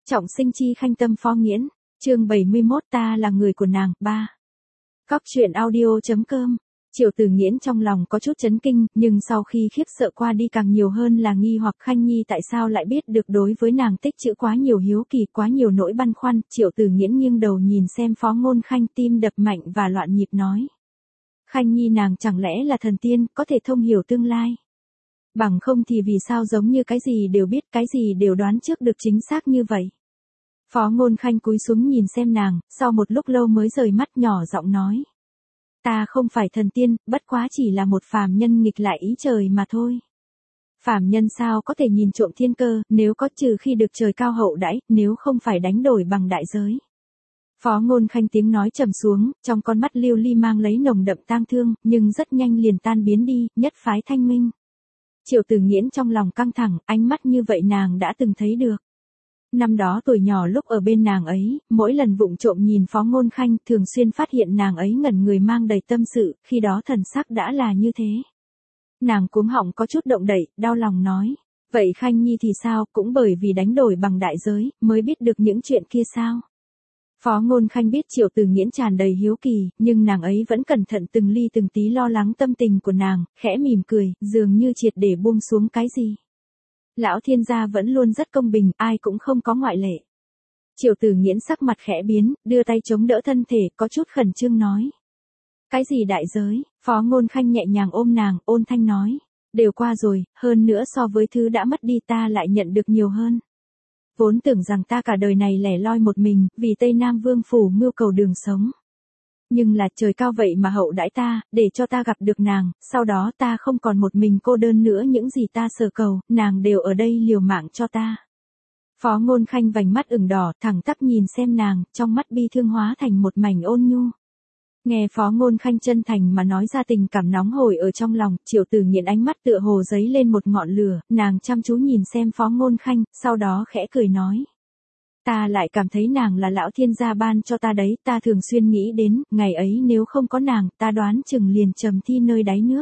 Trọng sinh chi khanh tâm Phó Nghiễn, chương 71 ta là người của nàng, 3. Cóc truyện audio.com. Triệu Tử Nghiễn trong lòng có chút chấn kinh, nhưng sau khi khiếp sợ qua đi càng nhiều hơn là nghi hoặc Khanh Nhi tại sao lại biết được đối với nàng tích trữ quá nhiều hiếu kỳ, quá nhiều nỗi băn khoăn. Triệu Tử Nghiễn nghiêng đầu nhìn xem Phó Ngôn Khanh, tim đập mạnh và loạn nhịp nói. Khanh Nhi nàng chẳng lẽ là thần tiên, có thể thông hiểu tương lai. Bằng không thì vì sao giống như cái gì đều biết, cái gì đều đoán trước được chính xác như vậy. Phó Ngôn Khanh cúi xuống nhìn xem nàng, sau một lúc lâu mới rời mắt nhỏ giọng nói. Ta không phải thần tiên, bất quá chỉ là một phàm nhân nghịch lại ý trời mà thôi. Phàm nhân sao có thể nhìn trộm thiên cơ, nếu có trừ khi được trời cao hậu đãi, nếu không phải đánh đổi bằng đại giới. Phó Ngôn Khanh tiếng nói trầm xuống, trong con mắt lưu ly mang lấy nồng đậm tang thương, nhưng rất nhanh liền tan biến đi, nhất phái thanh minh. Triệu Tử Nghiễn trong lòng căng thẳng, ánh mắt như vậy nàng đã từng thấy được. Năm đó tuổi nhỏ lúc ở bên nàng ấy, mỗi lần vụng trộm nhìn Phó Ngôn Khanh thường xuyên phát hiện nàng ấy ngẩn người mang đầy tâm sự, khi đó thần sắc đã là như thế. Nàng cuống họng có chút động đậy, đau lòng nói, vậy Khanh Nhi thì sao, cũng bởi vì đánh đổi bằng đại giới, mới biết được những chuyện kia sao. Phó Ngôn Khanh biết Triệu Tử Nghiễn tràn đầy hiếu kỳ, nhưng nàng ấy vẫn cẩn thận từng ly từng tí lo lắng tâm tình của nàng, khẽ mỉm cười, dường như triệt để buông xuống cái gì. Lão thiên gia vẫn luôn rất công bình, ai cũng không có ngoại lệ. Triệu Tử Nghiễn sắc mặt khẽ biến, đưa tay chống đỡ thân thể, có chút khẩn trương nói. Cái gì đại giới? Phó Ngôn Khanh nhẹ nhàng ôm nàng, ôn thanh nói. Đều qua rồi, hơn nữa so với thứ đã mất đi ta lại nhận được nhiều hơn. Vốn tưởng rằng ta cả đời này lẻ loi một mình, vì Tây Nam Vương Phủ mưu cầu đường sống. Nhưng là trời cao vậy mà hậu đãi ta, để cho ta gặp được nàng, sau đó ta không còn một mình cô đơn nữa, những gì ta sở cầu, nàng đều ở đây liều mạng cho ta. Phó Ngôn Khanh vành mắt ửng đỏ, thẳng tắp nhìn xem nàng, trong mắt bi thương hóa thành một mảnh ôn nhu. Nghe Phó Ngôn Khanh chân thành mà nói ra tình cảm nóng hổi ở trong lòng, Triệu Tử Nghiễn ánh mắt tựa hồ giấy lên một ngọn lửa, nàng chăm chú nhìn xem Phó Ngôn Khanh, sau đó khẽ cười nói. Ta lại cảm thấy nàng là lão thiên gia ban cho ta đấy, ta thường xuyên nghĩ đến, ngày ấy nếu không có nàng, ta đoán chừng liền trầm thi nơi đáy nước.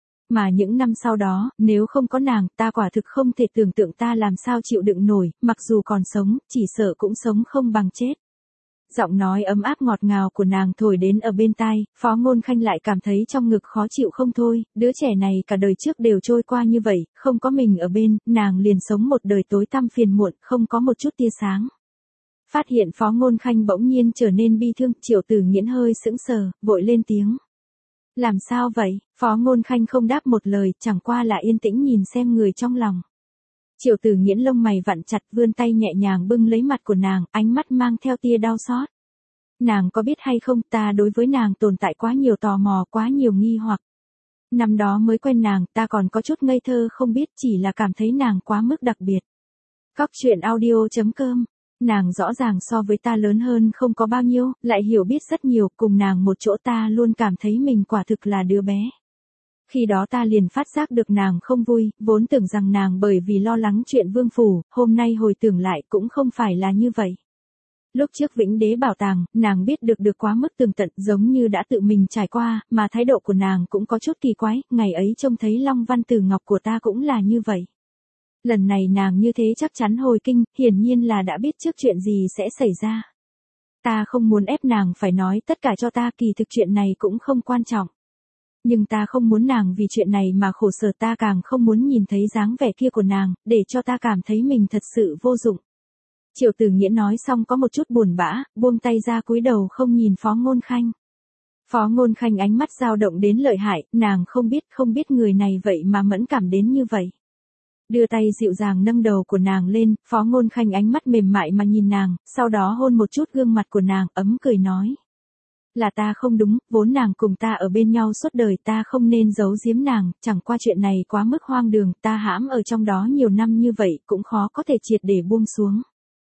Mà những năm sau đó, nếu không có nàng, ta quả thực không thể tưởng tượng ta làm sao chịu đựng nổi, mặc dù còn sống, chỉ sợ cũng sống không bằng chết. Giọng nói ấm áp ngọt ngào của nàng thổi đến ở bên tai, Phó Ngôn Khanh lại cảm thấy trong ngực khó chịu không thôi, đứa trẻ này cả đời trước đều trôi qua như vậy, không có mình ở bên, nàng liền sống một đời tối tăm phiền muộn, không có một chút tia sáng. Phát hiện Phó Ngôn Khanh bỗng nhiên trở nên bi thương, Triệu Tử Nghiễn hơi sững sờ, vội lên tiếng. Làm sao vậy? Phó Ngôn Khanh không đáp một lời, chẳng qua là yên tĩnh nhìn xem người trong lòng. Triệu Tử Nghiễn lông mày vặn chặt, vươn tay nhẹ nhàng bưng lấy mặt của nàng, ánh mắt mang theo tia đau xót. Nàng có biết hay không, ta đối với nàng tồn tại quá nhiều tò mò, quá nhiều nghi hoặc. Năm đó mới quen nàng, ta còn có chút ngây thơ không biết, chỉ là cảm thấy nàng quá mức đặc biệt. Cóc truyện audio.com. Nàng rõ ràng so với ta lớn hơn không có bao nhiêu, lại hiểu biết rất nhiều, cùng nàng một chỗ ta luôn cảm thấy mình quả thực là đứa bé. Khi đó ta liền phát giác được nàng không vui, vốn tưởng rằng nàng bởi vì lo lắng chuyện Vương Phủ, hôm nay hồi tưởng lại cũng không phải là như vậy. Lúc trước Vĩnh Đế bảo tàng, nàng biết được quá mức tường tận, giống như đã tự mình trải qua, mà thái độ của nàng cũng có chút kỳ quái, ngày ấy trông thấy Long Văn Tử Ngọc của ta cũng là như vậy. Lần này nàng như thế chắc chắn hồi kinh, hiển nhiên là đã biết trước chuyện gì sẽ xảy ra. Ta không muốn ép nàng phải nói tất cả cho ta, kỳ thực chuyện này cũng không quan trọng. Nhưng ta không muốn nàng vì chuyện này mà khổ sở, ta càng không muốn nhìn thấy dáng vẻ kia của nàng, để cho ta cảm thấy mình thật sự vô dụng. Triệu Tử Nghiễn nói xong có một chút buồn bã, buông tay ra cúi đầu không nhìn Phó Ngôn Khanh. Phó Ngôn Khanh ánh mắt dao động đến lợi hại, nàng không biết người này vậy mà mẫn cảm đến như vậy. Đưa tay dịu dàng nâng đầu của nàng lên, Phó Ngôn Khanh ánh mắt mềm mại mà nhìn nàng, sau đó hôn một chút gương mặt của nàng, ấm cười nói. Là ta không đúng, vốn nàng cùng ta ở bên nhau suốt đời, ta không nên giấu giếm nàng, chẳng qua chuyện này quá mức hoang đường, ta hãm ở trong đó nhiều năm như vậy, cũng khó có thể triệt để buông xuống.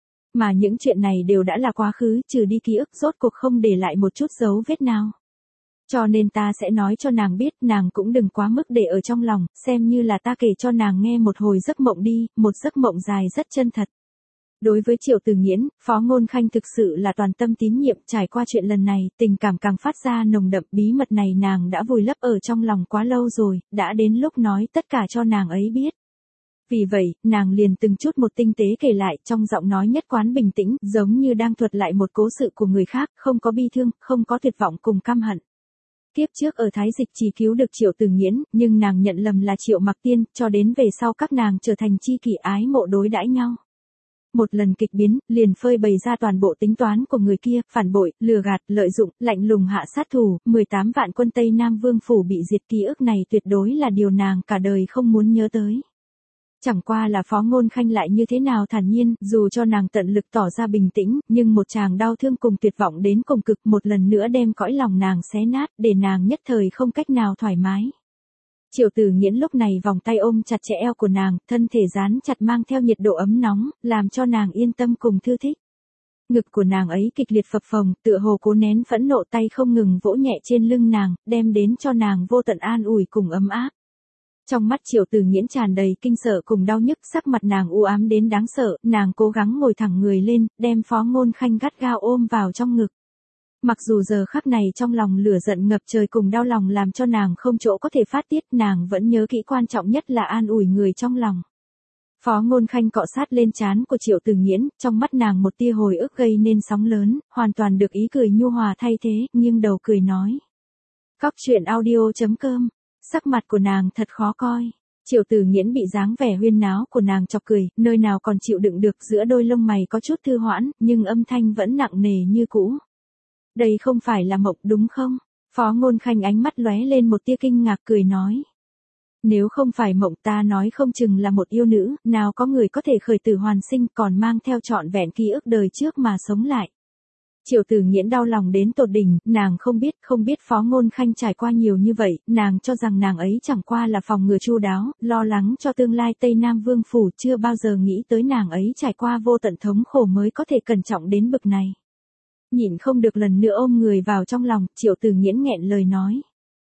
Mà những chuyện này đều đã là quá khứ, trừ đi ký ức, rốt cuộc không để lại một chút dấu vết nào. Cho nên ta sẽ nói cho nàng biết, nàng cũng đừng quá mức để ở trong lòng, xem như là ta kể cho nàng nghe một hồi giấc mộng đi, một giấc mộng dài rất chân thật. Đối với Triệu Tử Nghiễn, Phó Ngôn Khanh thực sự là toàn tâm tín nhiệm, trải qua chuyện lần này, tình cảm càng phát ra nồng đậm, bí mật này nàng đã vùi lấp ở trong lòng quá lâu rồi, đã đến lúc nói tất cả cho nàng ấy biết. Vì vậy, nàng liền từng chút một tinh tế kể lại, trong giọng nói nhất quán bình tĩnh, giống như đang thuật lại một cố sự của người khác, không có bi thương, không có tuyệt vọng cùng căm hận. Kiếp trước ở Thái Dịch chỉ cứu được Triệu Tử Nghiễn, nhưng nàng nhận lầm là Triệu Mặc Tiên, cho đến về sau các nàng trở thành chi kỷ ái mộ đối đãi nhau. Một lần kịch biến, liền phơi bày ra toàn bộ tính toán của người kia, phản bội, lừa gạt, lợi dụng, lạnh lùng hạ sát thủ, 18 vạn quân Tây Nam Vương phủ bị diệt, ký ức này tuyệt đối là điều nàng cả đời không muốn nhớ tới. Chẳng qua là Phó Ngôn Khanh lại như thế nào thản nhiên, dù cho nàng tận lực tỏ ra bình tĩnh, nhưng một tràng đau thương cùng tuyệt vọng đến cùng cực một lần nữa đem cõi lòng nàng xé nát, để nàng nhất thời không cách nào thoải mái. Triệu Tử Nghiễn lúc này vòng tay ôm chặt chẽ eo của nàng, thân thể dán chặt mang theo nhiệt độ ấm nóng, làm cho nàng yên tâm cùng thư thích. Ngực của nàng ấy kịch liệt phập phồng, tựa hồ cố nén phẫn nộ, tay không ngừng vỗ nhẹ trên lưng nàng, đem đến cho nàng vô tận an ủi cùng ấm áp. Trong mắt Triệu Tử Nghiễn tràn đầy kinh sợ cùng đau nhức, sắc mặt nàng u ám đến đáng sợ, nàng cố gắng ngồi thẳng người lên, đem Phó Ngôn Khanh gắt gao ôm vào trong ngực. Mặc dù giờ khắc này trong lòng lửa giận ngập trời cùng đau lòng làm cho nàng không chỗ có thể phát tiết, nàng vẫn nhớ kỹ quan trọng nhất là an ủi người trong lòng. Phó Ngôn Khanh cọ sát lên trán của Triệu Tử Nghiễn, trong mắt nàng một tia hồi ức gây nên sóng lớn, hoàn toàn được ý cười nhu hòa thay thế, nghiêng đầu cười nói. Cóc truyện audio.com. Sắc mặt của nàng thật khó coi. Triệu Tử Nghiễn bị dáng vẻ huyên náo của nàng chọc cười, nơi nào còn chịu đựng được, giữa đôi lông mày có chút thư hoãn, nhưng âm thanh vẫn nặng nề như cũ. Đây không phải là mộng đúng không? Phó Ngôn Khanh ánh mắt lóe lên một tia kinh ngạc cười nói. Nếu không phải mộng ta nói không chừng là một yêu nữ, nào có người có thể khởi tử hoàn sinh còn mang theo trọn vẹn ký ức đời trước mà sống lại. Triệu Tử Nghiễn đau lòng đến tột đỉnh, nàng không biết Phó Ngôn Khanh trải qua nhiều như vậy, nàng cho rằng nàng ấy chẳng qua là phòng ngừa chu đáo, lo lắng cho tương lai Tây Nam Vương phủ, chưa bao giờ nghĩ tới nàng ấy trải qua vô tận thống khổ mới có thể cẩn trọng đến bực này. Nhịn không được lần nữa ôm người vào trong lòng, Triệu Tử Nghiễn nghẹn lời nói.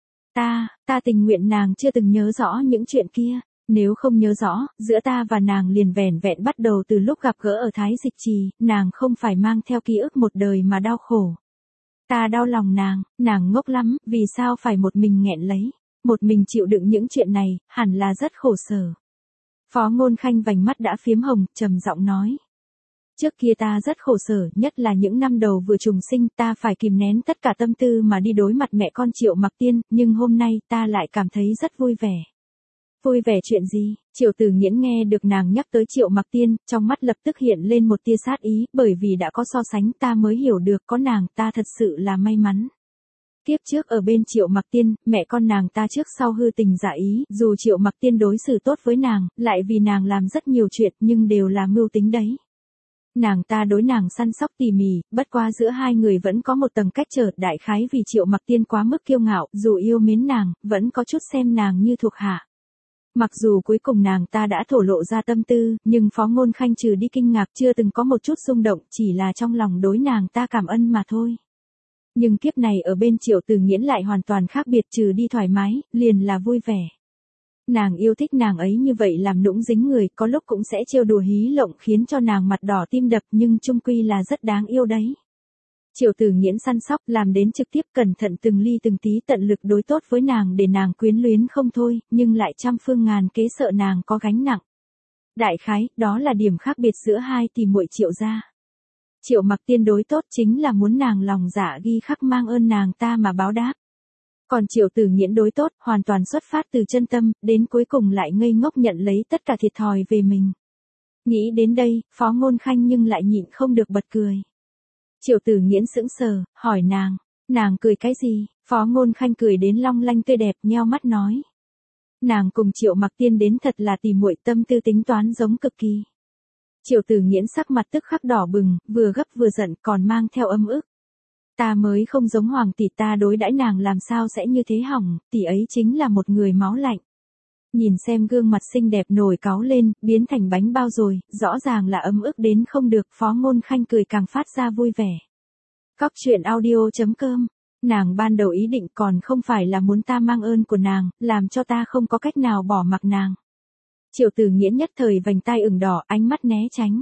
Ta tình nguyện nàng chưa từng nhớ rõ những chuyện kia. Nếu không nhớ rõ, giữa ta và nàng liền vẻn vẹn bắt đầu từ lúc gặp gỡ ở Thái Dịch Trì, nàng không phải mang theo ký ức một đời mà đau khổ. Ta đau lòng nàng ngốc lắm, vì sao phải một mình nghẹn lấy, một mình chịu đựng những chuyện này, hẳn là rất khổ sở. Phó Ngôn Khanh vành mắt đã phiếm hồng, trầm giọng nói. Trước kia ta rất khổ sở, nhất là những năm đầu vừa trùng sinh, ta phải kìm nén tất cả tâm tư mà đi đối mặt mẹ con Triệu Mặc Tiên, nhưng hôm nay ta lại cảm thấy rất vui vẻ. Vui vẻ chuyện gì? Triệu Tử Nghiễn nghe được nàng nhắc tới Triệu Mặc Tiên, trong mắt lập tức hiện lên một tia sát ý, bởi vì đã có so sánh ta mới hiểu được có nàng ta thật sự là may mắn. Kiếp trước ở bên Triệu Mặc Tiên, mẹ con nàng ta trước sau hư tình giả ý, dù Triệu Mặc Tiên đối xử tốt với nàng, lại vì nàng làm rất nhiều chuyện nhưng đều là mưu tính đấy. Nàng ta đối nàng săn sóc tỉ mỉ, bất quá giữa hai người vẫn có một tầng cách trở, đại khái vì Triệu Mặc Tiên quá mức kiêu ngạo, dù yêu mến nàng, vẫn có chút xem nàng như thuộc hạ. Mặc dù cuối cùng nàng ta đã thổ lộ ra tâm tư, nhưng Phó Ngôn Khanh trừ đi kinh ngạc chưa từng có một chút xung động, chỉ là trong lòng đối nàng ta cảm ơn mà thôi. Nhưng kiếp này ở bên Triệu Tử Nghiễn lại hoàn toàn khác biệt, trừ đi thoải mái, liền là vui vẻ. Nàng yêu thích nàng ấy như vậy làm nũng dính người, có lúc cũng sẽ trêu đùa hí lộng khiến cho nàng mặt đỏ tim đập, nhưng chung quy là rất đáng yêu đấy. Triệu Tử Nghiễn săn sóc, làm đến trực tiếp cẩn thận từng ly từng tí, tận lực đối tốt với nàng để nàng quyến luyến không thôi, nhưng lại trăm phương ngàn kế sợ nàng có gánh nặng. Đại khái, đó là điểm khác biệt giữa hai tỷ muội Triệu gia. Triệu Mặc Tiên đối tốt chính là muốn nàng lòng dạ ghi khắc mang ơn nàng ta mà báo đáp. Còn Triệu Tử Nghiễn đối tốt, hoàn toàn xuất phát từ chân tâm, đến cuối cùng lại ngây ngốc nhận lấy tất cả thiệt thòi về mình. Nghĩ đến đây, Phó Ngôn Khanh nhưng lại nhịn không được bật cười. Triệu Tử Nghiễn sững sờ, hỏi nàng cười cái gì? Phó Ngôn Khanh cười đến long lanh tươi đẹp, nheo mắt nói. Nàng cùng Triệu Mặc Tiên đến thật là tỉ muội, tâm tư tính toán giống cực kỳ. Triệu Tử Nghiễn sắc mặt tức khắc đỏ bừng, vừa gấp vừa giận còn mang theo âm ức. Ta mới không giống hoàng tỷ, ta đối đãi nàng làm sao sẽ như thế hỏng, tỷ ấy chính là một người máu lạnh. Nhìn xem gương mặt xinh đẹp nổi cáu lên, biến thành bánh bao rồi, rõ ràng là ấm ức đến không được, Phó Ngôn Khanh cười càng phát ra vui vẻ. Cóc truyện audio.com. Nàng ban đầu ý định còn không phải là muốn ta mang ơn của nàng, làm cho ta không có cách nào bỏ mặc nàng. Triệu Tử Nghiễn nhất thời vành tai ửng đỏ, ánh mắt né tránh.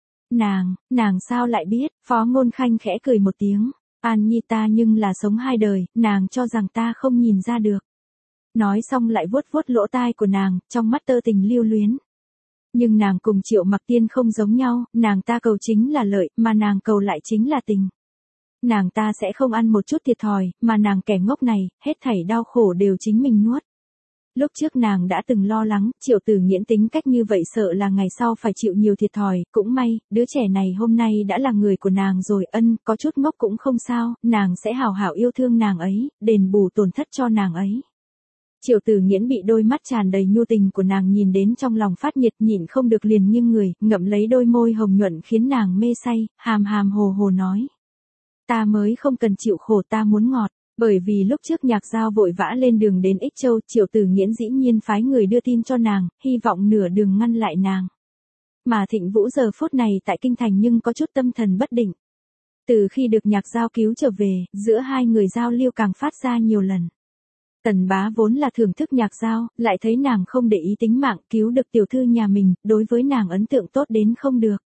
Nàng sao lại biết? Phó Ngôn Khanh khẽ cười một tiếng. An Nhi ta nhưng là sống hai đời, nàng cho rằng ta không nhìn ra được. Nói xong lại vuốt vuốt lỗ tai của nàng, trong mắt tơ tình lưu luyến. Nhưng nàng cùng Triệu Mặc Tiên không giống nhau, nàng ta cầu chính là lợi, mà nàng cầu lại chính là tình. Nàng ta sẽ không ăn một chút thiệt thòi, mà nàng kẻ ngốc này, hết thảy đau khổ đều chính mình nuốt. Lúc trước nàng đã từng lo lắng, Triệu Tử Nghiễn tính cách như vậy sợ là ngày sau phải chịu nhiều thiệt thòi, cũng may, đứa trẻ này hôm nay đã là người của nàng rồi, có chút ngốc cũng không sao, nàng sẽ hào hảo yêu thương nàng ấy, đền bù tổn thất cho nàng ấy. Triệu Tử Nghiễn bị đôi mắt tràn đầy nhu tình của nàng nhìn đến trong lòng phát nhiệt, nhịn không được liền nghiêng người, ngậm lấy đôi môi hồng nhuận khiến nàng mê say, hàm hàm hồ hồ nói. Ta mới không cần chịu khổ, ta muốn ngọt. Bởi vì lúc trước Nhạc Giao vội vã lên đường đến Ích Châu, Triệu Tử Nghiễn dĩ nhiên phái người đưa tin cho nàng, hy vọng nửa đường ngăn lại nàng. Mà Thịnh Vũ giờ phút này tại kinh thành nhưng có chút tâm thần bất định. Từ khi được Nhạc Giao cứu trở về, giữa hai người giao lưu càng phát ra nhiều lần. Tần Bá vốn là thưởng thức Nhạc Giao, lại thấy nàng không để ý tính mạng, cứu được tiểu thư nhà mình, đối với nàng ấn tượng tốt đến không được.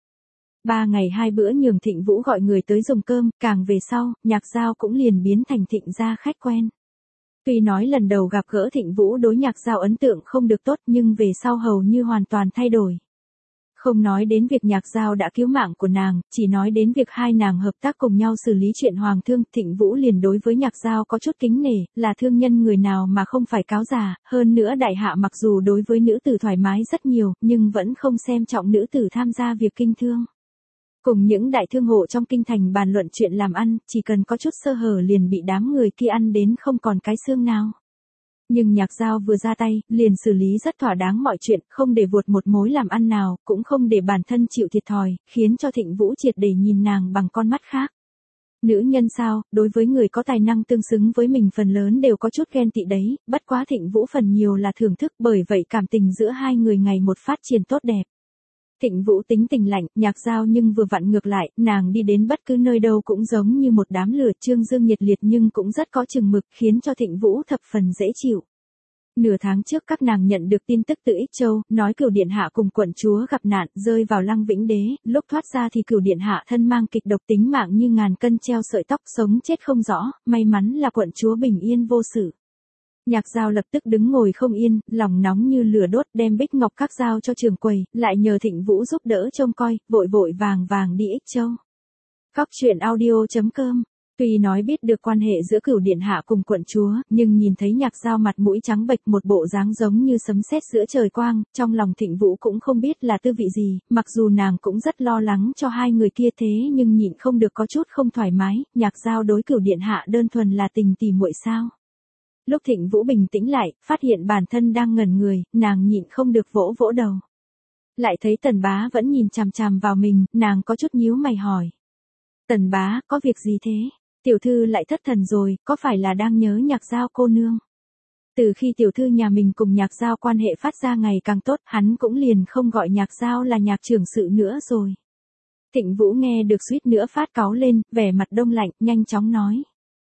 3 ngày 2 bữa nhường Thịnh Vũ gọi người tới dùng cơm, càng về sau, Nhạc Giao cũng liền biến thành Thịnh gia khách quen. Tuy nói lần đầu gặp gỡ Thịnh Vũ đối Nhạc Giao ấn tượng không được tốt, nhưng về sau hầu như hoàn toàn thay đổi. Không nói đến việc Nhạc Giao đã cứu mạng của nàng, chỉ nói đến việc hai nàng hợp tác cùng nhau xử lý chuyện hoàng thương, Thịnh Vũ liền đối với Nhạc Giao có chút kính nể, là thương nhân người nào mà không phải cáo già, hơn nữa đại hạ mặc dù đối với nữ tử thoải mái rất nhiều, nhưng vẫn không xem trọng nữ tử tham gia việc kinh thương. Cùng những đại thương hộ trong kinh thành bàn luận chuyện làm ăn, chỉ cần có chút sơ hở liền bị đám người kia ăn đến không còn cái xương nào. Nhưng Nhạc Giao vừa ra tay, liền xử lý rất thỏa đáng mọi chuyện, không để vụt một mối làm ăn nào, cũng không để bản thân chịu thiệt thòi, khiến cho Thịnh Vũ triệt để nhìn nàng bằng con mắt khác. Nữ nhân sao, đối với người có tài năng tương xứng với mình phần lớn đều có chút ghen tị đấy, bất quá Thịnh Vũ phần nhiều là thưởng thức, bởi vậy cảm tình giữa hai người ngày một phát triển tốt đẹp. Thịnh Vũ tính tình lạnh, Nhạc Giao nhưng vừa vặn ngược lại, nàng đi đến bất cứ nơi đâu cũng giống như một đám lửa trương dương nhiệt liệt nhưng cũng rất có chừng mực, khiến cho Thịnh Vũ thập phần dễ chịu. Nửa tháng trước các nàng nhận được tin tức từ Ích Châu, nói Cửu Điện Hạ cùng quận chúa gặp nạn, rơi vào Lăng Vĩnh Đế, lúc thoát ra thì Cửu Điện Hạ thân mang kịch độc, tính mạng như ngàn cân treo sợi tóc, sống chết không rõ, may mắn là quận chúa bình yên vô sự. Nhạc Giao lập tức đứng ngồi không yên, lòng nóng như lửa đốt, đem bích ngọc các giao cho trưởng quầy, lại nhờ Thịnh Vũ giúp đỡ trông coi, vội vội vàng vàng đi Ích Châu. Cóc truyện audio.com. Tuy nói biết được quan hệ giữa Cửu Điện Hạ cùng quận chúa, nhưng nhìn thấy Nhạc Giao mặt mũi trắng bệch, một bộ dáng giống như sấm sét giữa trời quang, trong lòng Thịnh Vũ cũng không biết là tư vị gì, mặc dù nàng cũng rất lo lắng cho hai người kia thế nhưng nhịn không được có chút không thoải mái, Nhạc Giao đối Cửu Điện Hạ đơn thuần là tình tỉ muội sao? Lúc Thịnh Vũ bình tĩnh lại, phát hiện bản thân đang ngẩn người, nàng nhịn không được vỗ vỗ đầu. Lại thấy Tần Bá vẫn nhìn chằm chằm vào mình, nàng có chút nhíu mày hỏi. Tần Bá, có việc gì thế? Tiểu thư lại thất thần rồi, có phải là đang nhớ Nhạc Giao cô nương? Từ khi tiểu thư nhà mình cùng Nhạc Giao quan hệ phát ra ngày càng tốt, hắn cũng liền không gọi Nhạc Giao là Nhạc trưởng sự nữa rồi. Thịnh Vũ nghe được suýt nữa phát cáu lên, vẻ mặt đông lạnh, nhanh chóng nói.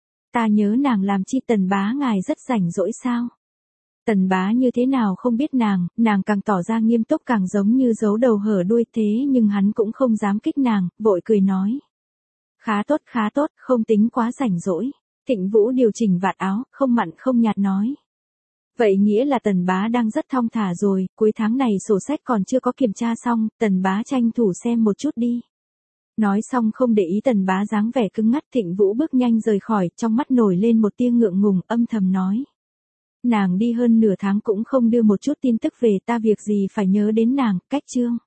Ta nhớ nàng làm chi? Tần Bá ngài rất rảnh rỗi sao? Tần Bá như thế nào không biết nàng càng tỏ ra nghiêm túc càng giống như giấu đầu hở đuôi, thế nhưng hắn cũng không dám kích nàng, vội cười nói. Khá tốt, không tính quá rảnh rỗi. Thịnh Vũ điều chỉnh vạt áo, không mặn không nhạt nói. Vậy nghĩa là Tần Bá đang rất thong thả rồi, cuối tháng này sổ sách còn chưa có kiểm tra xong, Tần Bá tranh thủ xem một chút đi. Nói xong không để ý Tần Bá dáng vẻ cứng ngắc, Thịnh Vũ bước nhanh rời khỏi, trong mắt nổi lên một tia ngượng ngùng, âm thầm nói. Nàng đi hơn nửa tháng cũng không đưa một chút tin tức về, ta việc gì phải nhớ đến nàng, cách chương.